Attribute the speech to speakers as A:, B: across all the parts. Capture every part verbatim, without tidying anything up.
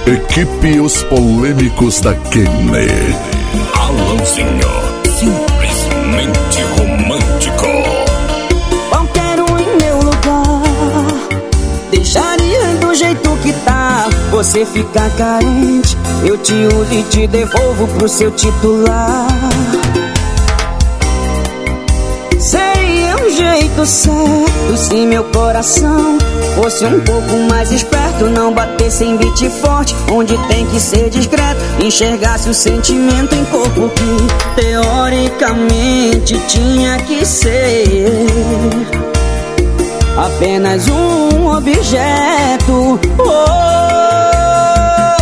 A: Equipe Os Polêmicos da Kennedy.
B: Alanzinho, simplesmente romântico.
C: Qualquer um em meu lugar deixaria do jeito que tá. Você fica carente, eu te uso e te devolvo pro seu titular. Seria um jeito certo se meu coração fosse um pouco mais esperto, não batesse em beat forte onde tem que ser discreto, enxergasse o sentimento em corpo que teoricamente tinha que ser apenas um objeto. Oh,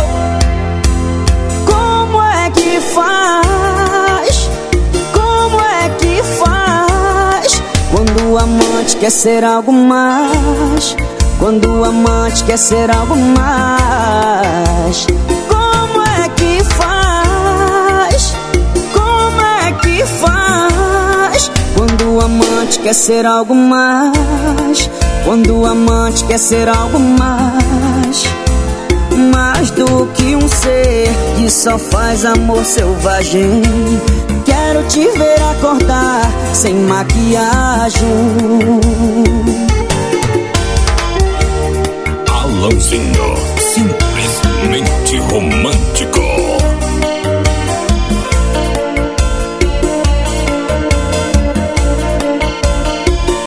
C: como é que faz? Como é que faz quando o amante quer ser algo mais? Quando o amante quer ser algo mais. Como é que faz? Como é que faz quando o amante quer ser algo mais? Quando o amante quer ser algo mais. Mais do que um ser que só faz amor selvagem. Quero te ver acordar sem maquiagem.
B: Alanzinho, simplesmente romântico.